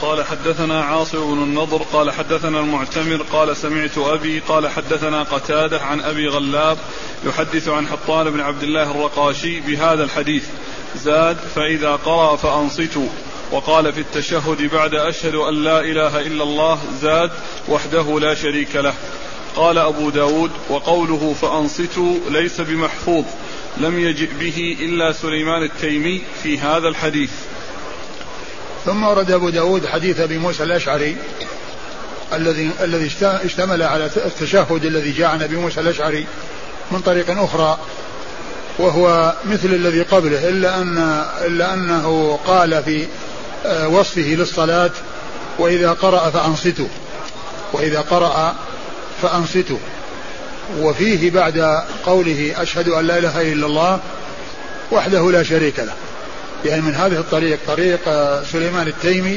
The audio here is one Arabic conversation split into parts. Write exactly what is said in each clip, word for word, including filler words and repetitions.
قال حدثنا عاصم بن النضر قال حدثنا المعتمر قال سمعت أبي قال حدثنا قتادة عن أبي غلاب يحدث عن حطان بن عبد الله الرقاشي بهذا الحديث زاد فإذا قرأ فأنصتوا. وقال في التشهد بعد أشهد أن لا إله إلا الله زاد وحده لا شريك له. قال أبو داود وقوله فأنصتوا ليس بمحفوظ لم يجئ به إلا سليمان التيمي في هذا الحديث. ثم ورد أبو داود حديث أبي موسى الأشعري الذي الذي اشتمل على التشهد الذي جاء عن أبي موسى الأشعري من طريق أخرى وهو مثل الذي قبله إلا أن إلا أنه قال في وصفه للصلاة وإذا قرأ فأنصتوا وإذا قرأ فأنصتوا وفيه بعد قوله أشهد أن لا إله إلا الله وحده لا شريك له. يعني من هذه الطريق طريق سليمان التيمي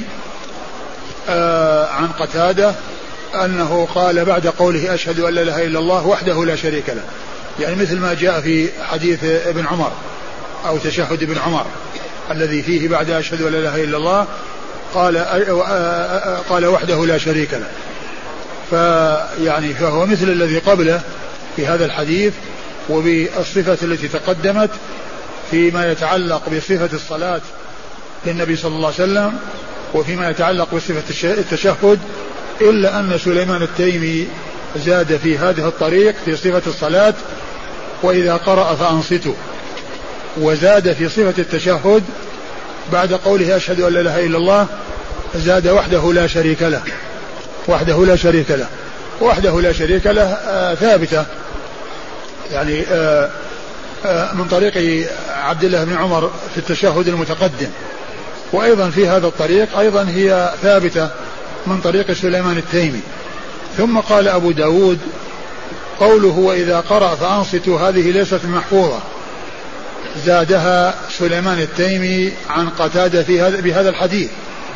عن قتادة أنه قال بعد قوله أشهد أن لا إله إلا الله وحده لا شريك له، يعني مثل ما جاء في حديث ابن عمر أو تشهد ابن عمر الذي فيه بعد أشهد أن لا إله إلا الله قال قال وحده لا شريك له. فيعني فهو مثل الذي قبله في هذا الحديث وبالصفة التي تقدمت فيما يتعلق بصفة الصلاة للنبي صلى الله عليه وسلم وفيما يتعلق بصفة التشهد، إلا أن سليمان التيمي زاد في هذه الطريق في صفة الصلاة وإذا قرأ فأنصتوا، وزاد في صفة التشهد بعد قوله أشهد أن لا إله إلا الله زاد وحده لا شريك له. وحده لا شريك له وحده لا شريك له آه ثابتة يعني آه آه من طريق عبد الله بن عمر في التشهد المتقدم، وأيضا في هذا الطريق أيضا هي ثابتة من طريق سليمان التيمي. ثم قال أبو داود قوله وإذا قرأ فأنصتوا هذه ليست محفوظة، زادها سليمان التيمي عن قتادة في هذا بهذا الحديث.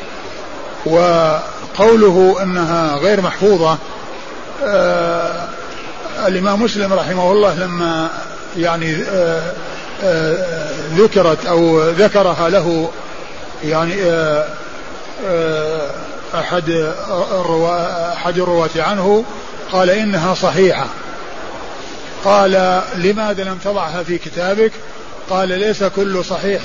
وقوله أنها غير محفوظة آه الإمام مسلم رحمه الله لما يعني آه آه ذكرت أو ذكرها له يعني آه آه أحد الرواة أحد الرواة عنه قال إنها صحيحة. قال لماذا لم تضعها في كتابك؟ قال ليس كل صحيح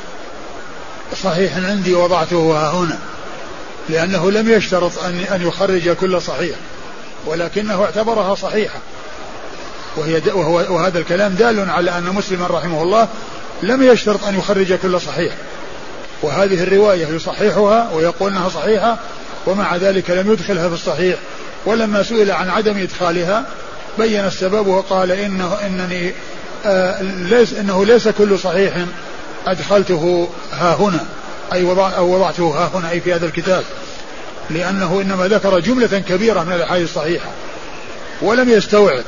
صحيح عندي وضعته هنا، لأنه لم يشترط أن أن يخرج كل صحيح، ولكنه اعتبرها صحيحة، وهي وهو وهذا الكلام دال على أن مسلما رحمه الله لم يشترط أن يخرج كل صحيح، وهذه الرواية يصححها ويقول أنها صحيحة ومع ذلك لم يدخلها في الصحيح. ولما سئل عن عدم إدخالها بين السبب وقال إنه إنني آه ليس إنه ليس كل صحيح أدخلته ها هنا أي وضع أو وضعته ها هنا أي في هذا الكتاب، لأنه إنما ذكر جملة كبيرة من الأحاديث الصحيحة ولم يستوعب.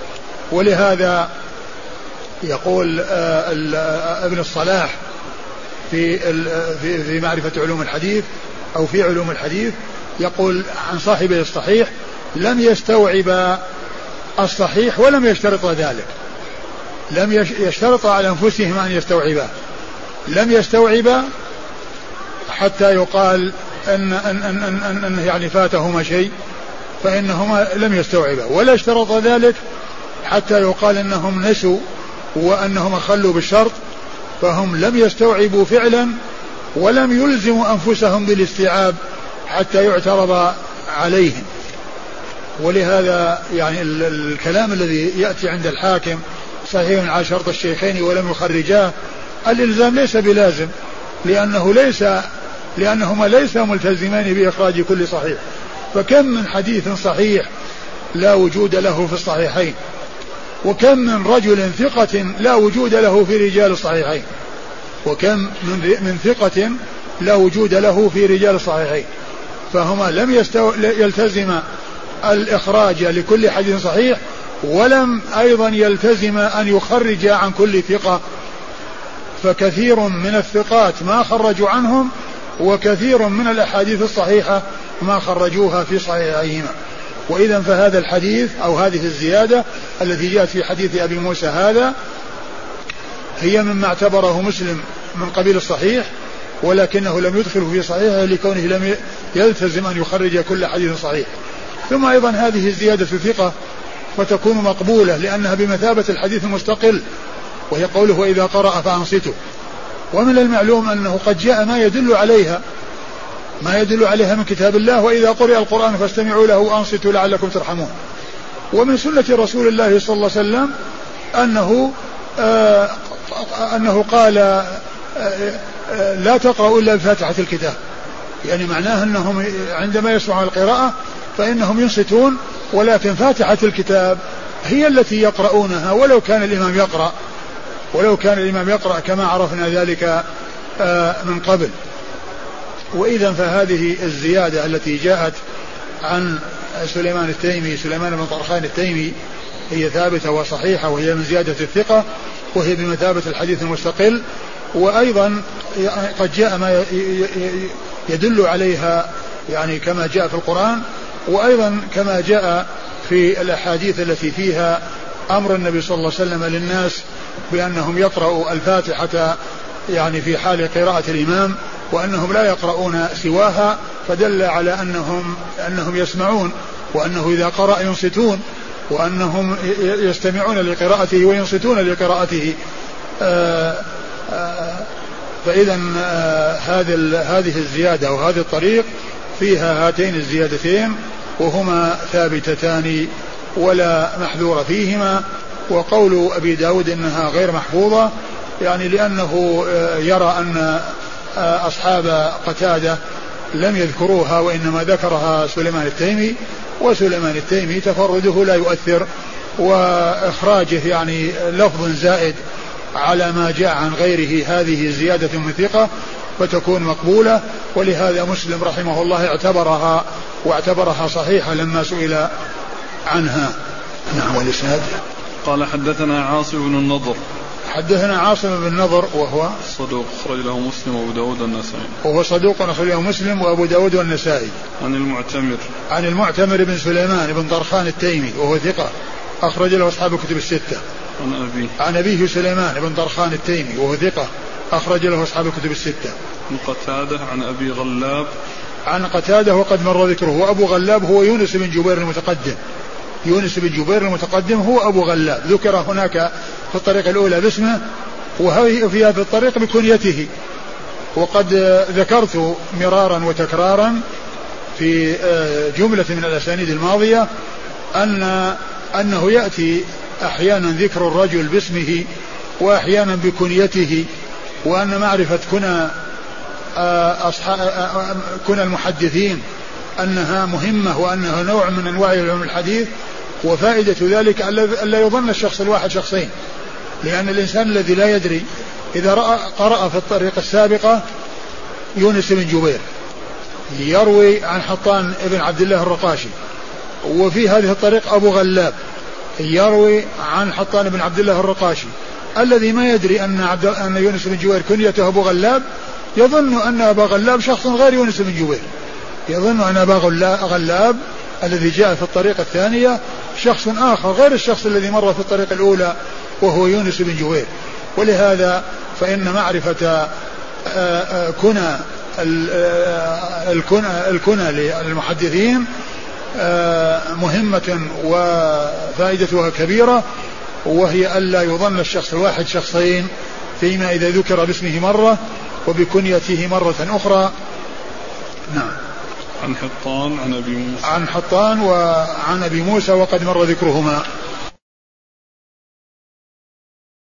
ولهذا يقول آه ابن الصلاح في في في معرفة علوم الحديث أو في علوم الحديث يقول عن صاحبه الصحيح لم يستوعب الصحيح ولم يشترط ذلك، لم يشترط على أنفسهم أن يستوعبا، لم يستوعب حتى يقال أن أن أن أن, أن, أن يعني فاتهما شيء فإنهما لم يستوعبا، ولا اشترط ذلك حتى يقال أنهم نسوا وأنهم خلوا بالشرط، فهم لم يستوعبوا فعلا ولم يلزموا أنفسهم بالاستيعاب حتى يعترض عليهم. ولهذا يعني الكلام الذي يأتي عند الحاكم صحيح على شرط الشيخين ولم يخرجاه، الإلزام ليس بلازم، لأنه ليس لأنهما ليس ملتزمان بإخراج كل صحيح. فكم من حديث صحيح لا وجود له في الصحيحين، وكم من رجل ثقة لا وجود له في رجال الصحيحين، وكم من من ثقة لا وجود له في رجال الصحيحين، فهما لم يستو... يلتزم الإخراج لكل حديث صحيح ولم أيضا يلتزم أن يخرج عن كل ثقة، فكثير من الثقات ما خرجوا عنهم وكثير من الأحاديث الصحيحة ما خرجوها في صحيحيهما. وإذا فهذا الحديث أو هذه الزيادة التي جاءت في حديث أبي موسى هذا هي مما اعتبره مسلم من قبيل الصحيح، ولكنه لم يدخله في صحيحه لكونه لم يلتزم أن يخرج كل حديث صحيح. ثم أيضا هذه الزيادة ثقة فتكون مقبولة لأنها بمثابة الحديث المستقل، وهي قوله وإذا قرأ فأنصتوا. ومن المعلوم أنه قد جاء ما يدل عليها ما يدل عليها من كتاب الله وإذا قرئ القرآن فاستمعوا له وأنصتوا لعلكم ترحمون. ومن سنة رسول الله صلى الله عليه وسلم أنه آه أنه قال آه آه لا تقرأوا إلا بفاتحة الكتاب، يعني معناه أنهم عندما يسمعوا القراءة فإنهم ينصتون، ولكن فاتحة الكتاب هي التي يقرؤونها ولو كان الإمام يقرأ ولو كان الإمام يقرأ كما عرفنا ذلك آه من قبل. وإذا فهذه الزيادة التي جاءت عن سليمان التيمي سليمان بن طرخان التيمي هي ثابتة وصحيحة، وهي من زيادة الثقة، وهي بمثابة الحديث المستقل. وأيضا قد جاء ما يدل عليها يعني كما جاء في القرآن، وأيضا كما جاء في الأحاديث التي فيها أمر النبي صلى الله عليه وسلم للناس بأنهم يقرأوا الفاتحة يعني في حال قراءة الإمام، وأنهم لا يقرؤون سواها، فدل على أنهم أنهم يسمعون، وأنه إذا قرأ ينصتون، وأنهم يستمعون لقراءته وينصتون لقراءته. فإذا هذه هذه الزيادة وهذا الطريق فيها هاتين الزيادتين وهما ثابتتان ولا محذور فيهما. وقول أبي داود إنها غير محفوظة يعني لأنه يرى أن أصحاب قتادة لم يذكروها وإنما ذكرها سليمان التيمي، وسليمان التيمي تفرده لا يؤثر، وإخراجه يعني لفظ زائد على ما جاء عن غيره هذه زيادة من ثقة فتكون مقبولة. ولهذا مسلم رحمه الله اعتبرها واعتبرها صحيحة لما سئل عنها. نعم. والإسناد قال حدثنا عاصم بن النضر حدثنا عاصم بن النضر وهو صدوق أخرج له مسلم وأبو داود والنسائي وهو صدوق أخرج له مسلم وأبو داود والنسائي. عن المعتمر عن المعتمر بن سليمان بن طرخان التيمي وهو ثقة أخرج له أصحاب الكتب الستة. عن أبيه عن أبيه سليمان بن طرخان التيمي وهو ثقة أخرج له أصحاب الكتب الستة. عن قتادة عن أبي غلاب عن قتادة وقد مر ذكره. وأبو غلاب هو يونس بن جبير المتقدم يونس بن جبير المتقدم هو أبو غلاب، ذكر هناك في الطريق الأولى باسمه وفي هذا الطريق بكنيته. وقد ذكرت مرارا وتكرارا في جملة من الأسانيد الماضية أن أنه يأتي أحيانا ذكر الرجل باسمه وأحيانا بكنيته، وأن معرفة كنى كنى المحدثين أنها مهمة وأنها نوع من أنواع علم الحديث. وفائدة ذلك ألا يظن الشخص الواحد شخصين، لأن الإنسان الذي لا يدري إذا رأى قرأ في الطريقة السابقة يونس بن جبير يروي عن حطان ابن عبد الله الرقاشي، وفي هذه الطريق أبو غلاب يروي عن حطان بن عبد الله الرقاشي، الذي ما يدري أن, عبد أن يونس بن جبير كنيته أبو غلاب يظن أن أبا غلاب شخص غير يونس بن جبير، يظن أن أبا غلاب الذي جاء في الطريقة الثانية شخص آخر غير الشخص الذي مر في الطريقة الأولى وهو يونس بن جبير. ولهذا فإن معرفة كنى الكنى للمحدثين مهمة وفائدتها كبيرة، وهي ألا يظن الشخص الواحد شخصين فيما إذا ذكر باسمه مرة وبكنيته مرة أخرى. نعم. عن حطان عن أبي موسى عن حطان وعن أبي موسى وقد مر ذكرهما.